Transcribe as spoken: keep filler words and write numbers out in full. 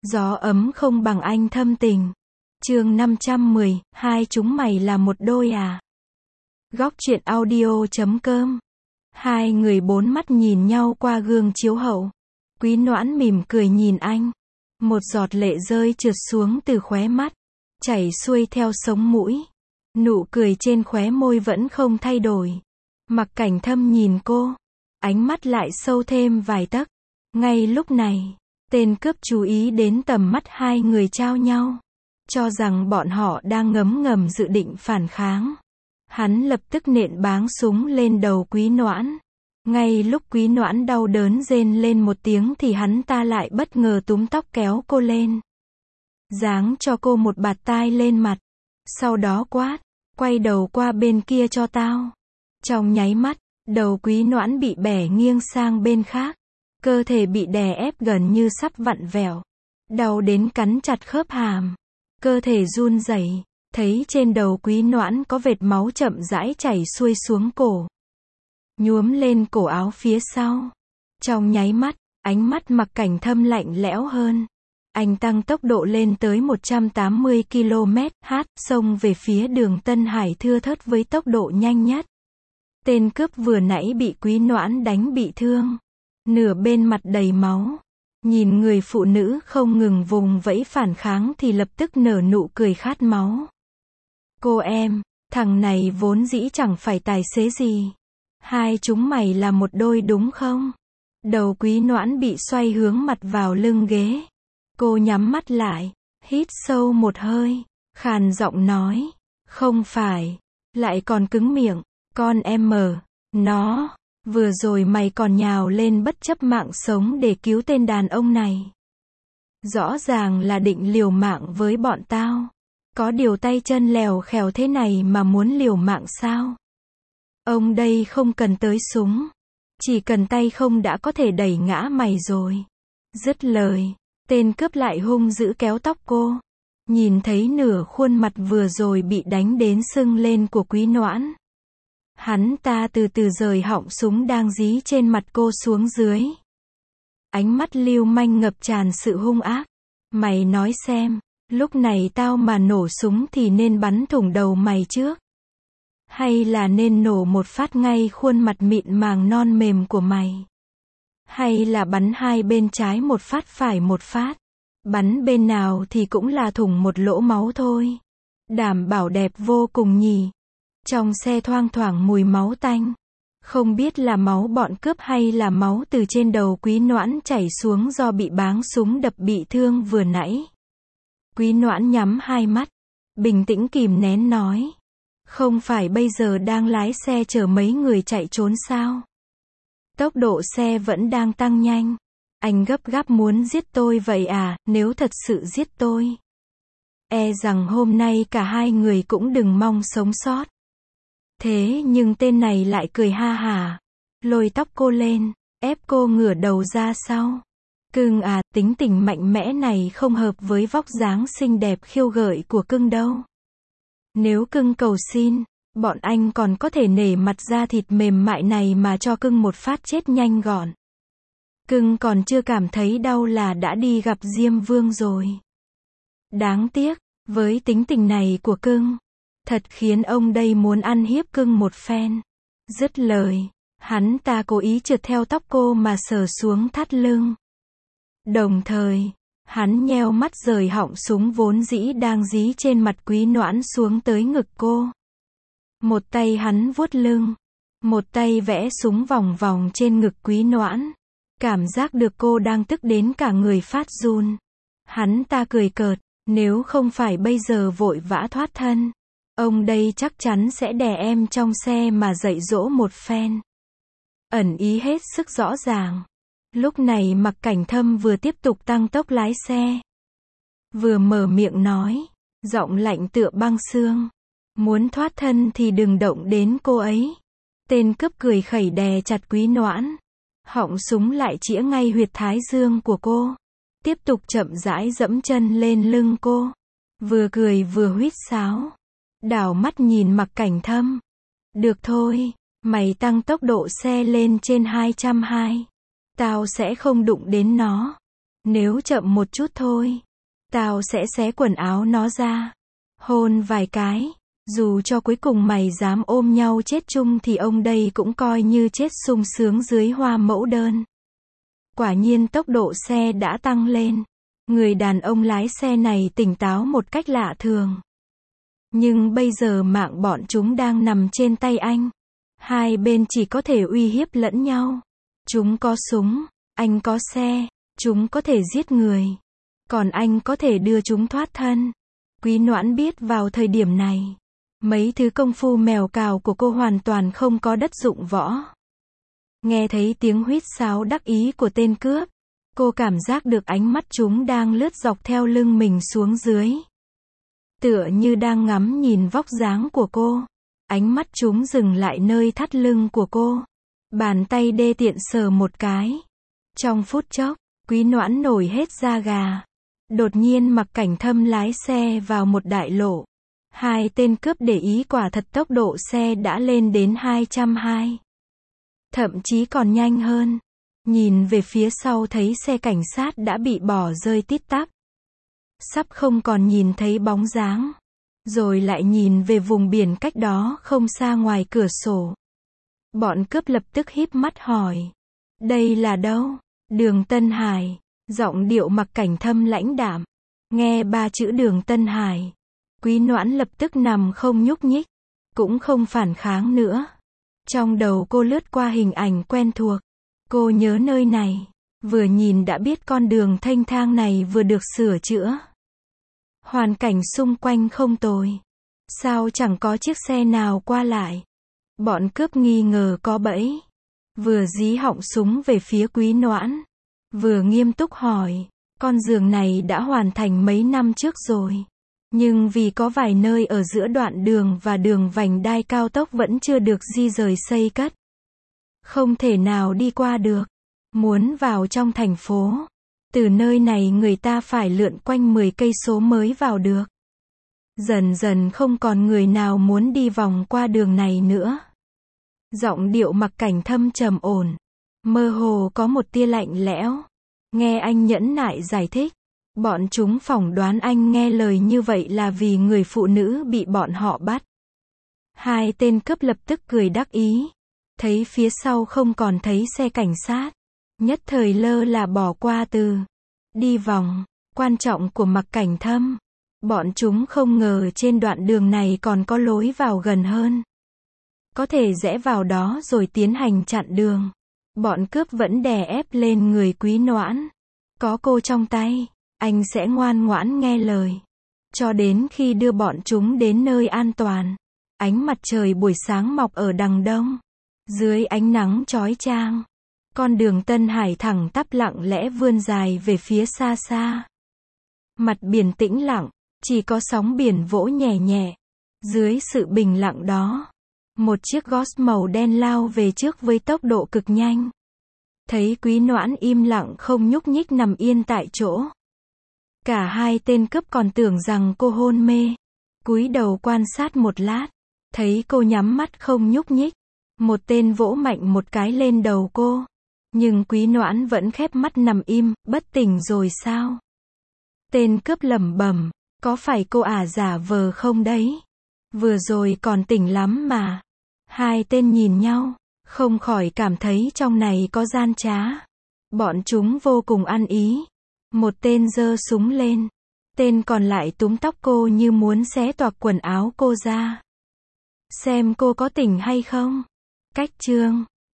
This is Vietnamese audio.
Gió ấm không bằng anh thâm tình. Chương năm trăm mười, hai chúng mày là một đôi à? Góc truyện audio chấm com. Hai người bốn mắt nhìn nhau qua gương chiếu hậu. Quý Noãn mỉm cười nhìn anh. Một giọt lệ rơi trượt xuống từ khóe mắt, chảy xuôi theo sống mũi. Nụ cười trên khóe môi vẫn không thay đổi. Mặc Cảnh Thâm nhìn cô, ánh mắt lại sâu thêm vài tấc. Ngay lúc này, tên cướp chú ý đến tầm mắt hai người trao nhau, cho rằng bọn họ đang ngấm ngầm dự định phản kháng. Hắn lập tức nện báng súng lên đầu Quý Noãn. Ngay lúc Quý Noãn đau đớn rên lên một tiếng thì hắn ta lại bất ngờ túm tóc kéo cô lên, giáng cho cô một bạt tai lên mặt. Sau đó quát, quay đầu qua bên kia cho tao. Trong nháy mắt, đầu Quý Noãn bị bẻ nghiêng sang bên khác. Cơ thể bị đè ép gần như sắp vặn vẹo. Đau đến cắn chặt khớp hàm. Cơ thể run rẩy, thấy trên đầu Quý Noãn có vệt máu chậm rãi chảy xuôi xuống cổ, nhuốm lên cổ áo phía sau. Trong nháy mắt, ánh mắt Mặc Cảnh Thâm lạnh lẽo hơn. Anh tăng tốc độ lên tới một trăm tám mươi ki lô mét h, xông về phía đường Tân Hải thưa thớt với tốc độ nhanh nhất. Tên cướp vừa nãy bị Quý Noãn đánh bị thương, nửa bên mặt đầy máu. Nhìn người phụ nữ không ngừng vùng vẫy phản kháng thì lập tức nở nụ cười khát máu. Cô em, thằng này vốn dĩ chẳng phải tài xế gì. Hai chúng mày là một đôi đúng không? Đầu Quý Noãn bị xoay hướng mặt vào lưng ghế. Cô nhắm mắt lại, hít sâu một hơi, khàn giọng nói, không phải. Lại còn cứng miệng, con em mờ, nó, vừa rồi mày còn nhào lên bất chấp mạng sống để cứu tên đàn ông này. Rõ ràng là định liều mạng với bọn tao. Có điều tay chân lèo khèo thế này mà muốn liều mạng sao? Ông đây không cần tới súng, chỉ cần tay không đã có thể đẩy ngã mày rồi. Dứt lời, tên cướp lại hung dữ kéo tóc cô. Nhìn thấy nửa khuôn mặt vừa rồi bị đánh đến sưng lên của Quý Noãn, hắn ta từ từ rời họng súng đang dí trên mặt cô xuống dưới. Ánh mắt lưu manh ngập tràn sự hung ác. Mày nói xem, lúc này tao mà nổ súng thì nên bắn thủng đầu mày trước, hay là nên nổ một phát ngay khuôn mặt mịn màng non mềm của mày? Hay là bắn hai bên trái một phát phải một phát? Bắn bên nào thì cũng là thủng một lỗ máu thôi. Đảm bảo đẹp vô cùng nhỉ. Trong xe thoang thoảng mùi máu tanh. Không biết là máu bọn cướp hay là máu từ trên đầu Quý Noãn chảy xuống do bị báng súng đập bị thương vừa nãy. Quý Noãn nhắm hai mắt, bình tĩnh kìm nén nói, không phải bây giờ đang lái xe chở mấy người chạy trốn sao? Tốc độ xe vẫn đang tăng nhanh. Anh gấp gáp muốn giết tôi vậy à? Nếu thật sự giết tôi, e rằng hôm nay cả hai người cũng đừng mong sống sót. Thế nhưng tên này lại cười ha hả, lôi tóc cô lên, ép cô ngửa đầu ra sau. Cưng à, tính tình mạnh mẽ này không hợp với vóc dáng xinh đẹp khiêu gợi của cưng đâu. Nếu cưng cầu xin, bọn anh còn có thể nể mặt da thịt mềm mại này mà cho cưng một phát chết nhanh gọn. Cưng còn chưa cảm thấy đau là đã đi gặp Diêm Vương rồi. Đáng tiếc, với tính tình này của cưng, thật khiến ông đây muốn ăn hiếp cưng một phen. Dứt lời, hắn ta cố ý trượt theo tóc cô mà sờ xuống thắt lưng. Đồng thời, hắn nheo mắt rời họng súng vốn dĩ đang dí trên mặt Quý Noãn xuống tới ngực cô. Một tay hắn vuốt lưng, một tay vẽ súng vòng vòng trên ngực Quý Noãn. Cảm giác được cô đang tức đến cả người phát run. Hắn ta cười cợt, nếu không phải bây giờ vội vã thoát thân, ông đây chắc chắn sẽ đè em trong xe mà dạy dỗ một phen. Ẩn ý hết sức rõ ràng. Lúc này Mặc Cảnh Thâm vừa tiếp tục tăng tốc lái xe, vừa mở miệng nói, giọng lạnh tựa băng xương, muốn thoát thân thì đừng động đến cô ấy. Tên cướp cười khẩy đè chặt Quý Noãn, họng súng lại chĩa ngay huyệt thái dương của cô, tiếp tục chậm rãi dẫm chân lên lưng cô, vừa cười vừa huýt sáo, đảo mắt nhìn Mặc Cảnh Thâm. Được thôi, mày tăng tốc độ xe lên trên hai trăm hai, tao sẽ không đụng đến nó. Nếu chậm một chút thôi, tao sẽ xé quần áo nó ra. Hôn vài cái. Dù cho cuối cùng mày dám ôm nhau chết chung thì ông đây cũng coi như chết sung sướng dưới hoa mẫu đơn. Quả nhiên tốc độ xe đã tăng lên. Người đàn ông lái xe này tỉnh táo một cách lạ thường. Nhưng bây giờ mạng bọn chúng đang nằm trên tay anh. Hai bên chỉ có thể uy hiếp lẫn nhau. Chúng có súng, anh có xe, chúng có thể giết người. Còn anh có thể đưa chúng thoát thân. Quý Noãn biết vào thời điểm này, mấy thứ công phu mèo cào của cô hoàn toàn không có đất dụng võ. Nghe thấy tiếng huýt sáo đắc ý của tên cướp, cô cảm giác được ánh mắt chúng đang lướt dọc theo lưng mình xuống dưới. Tựa như đang ngắm nhìn vóc dáng của cô. Ánh mắt chúng dừng lại nơi thắt lưng của cô. Bàn tay đê tiện sờ một cái. Trong phút chốc, Quý Noãn nổi hết da gà. Đột nhiên Mặc Cảnh Thâm lái xe vào một đại lộ. Hai tên cướp để ý quả thật tốc độ xe đã lên đến hai trăm hai mươi. Thậm chí còn nhanh hơn. Nhìn về phía sau thấy xe cảnh sát đã bị bỏ rơi tít tắp. Sắp không còn nhìn thấy bóng dáng. Rồi lại nhìn về vùng biển cách đó không xa ngoài cửa sổ. Bọn cướp lập tức híp mắt hỏi. Đây là đâu? Đường Tân Hải. Giọng điệu Mặc Cảnh Thâm lãnh đạm. Nghe ba chữ đường Tân Hải. Quý Noãn lập tức nằm không nhúc nhích. Cũng không phản kháng nữa. Trong đầu cô lướt qua hình ảnh quen thuộc. Cô nhớ nơi này. Vừa nhìn đã biết con đường thênh thang này vừa được sửa chữa. Hoàn cảnh xung quanh không tồi. Sao chẳng có chiếc xe nào qua lại? Bọn cướp nghi ngờ có bẫy. Vừa dí họng súng về phía Quý Noãn. Vừa nghiêm túc hỏi. Con giường này đã hoàn thành mấy năm trước rồi. Nhưng vì có vài nơi ở giữa đoạn đường và đường vành đai cao tốc vẫn chưa được di rời xây cất. Không thể nào đi qua được. Muốn vào trong thành phố. Từ nơi này người ta phải lượn quanh mười cây số mới vào được. Dần dần không còn người nào muốn đi vòng qua đường này nữa. Giọng điệu Mặc Cảnh Thâm trầm ổn. Mơ hồ có một tia lạnh lẽo. Nghe anh nhẫn nại giải thích. Bọn chúng phỏng đoán anh nghe lời như vậy là vì người phụ nữ bị bọn họ bắt. Hai tên cướp lập tức cười đắc ý. Thấy phía sau không còn thấy xe cảnh sát. Nhất thời lơ là bỏ qua từ. Đi vòng. Quan trọng của Mặc Cảnh Thâm. Bọn chúng không ngờ trên đoạn đường này còn có lối vào gần hơn. Có thể rẽ vào đó rồi tiến hành chặn đường. Bọn cướp vẫn đè ép lên người Quý Noãn. Có cô trong tay, anh sẽ ngoan ngoãn nghe lời. Cho đến khi đưa bọn chúng đến nơi an toàn. Ánh mặt trời buổi sáng mọc ở đằng đông. Dưới ánh nắng chói chang. Con đường Tân Hải thẳng tắp lặng lẽ vươn dài về phía xa xa. Mặt biển tĩnh lặng, chỉ có sóng biển vỗ nhẹ nhẹ. Dưới sự bình lặng đó, một chiếc Ghost màu đen lao về trước với tốc độ cực nhanh. Thấy Quý Noãn im lặng không nhúc nhích nằm yên tại chỗ. Cả hai tên cướp còn tưởng rằng cô hôn mê. Cúi đầu quan sát một lát, thấy cô nhắm mắt không nhúc nhích. Một tên vỗ mạnh một cái lên đầu cô. Nhưng Quý Noãn vẫn khép mắt nằm im, bất tỉnh rồi sao? Tên cướp lẩm bẩm, có phải cô ả giả vờ không đấy? Vừa rồi còn tỉnh lắm mà. Hai tên nhìn nhau, không khỏi cảm thấy trong này có gian trá. Bọn chúng vô cùng ăn ý. Một tên giơ súng lên. Tên còn lại túm tóc cô như muốn xé toạc quần áo cô ra. Xem cô có tỉnh hay không? Cách chương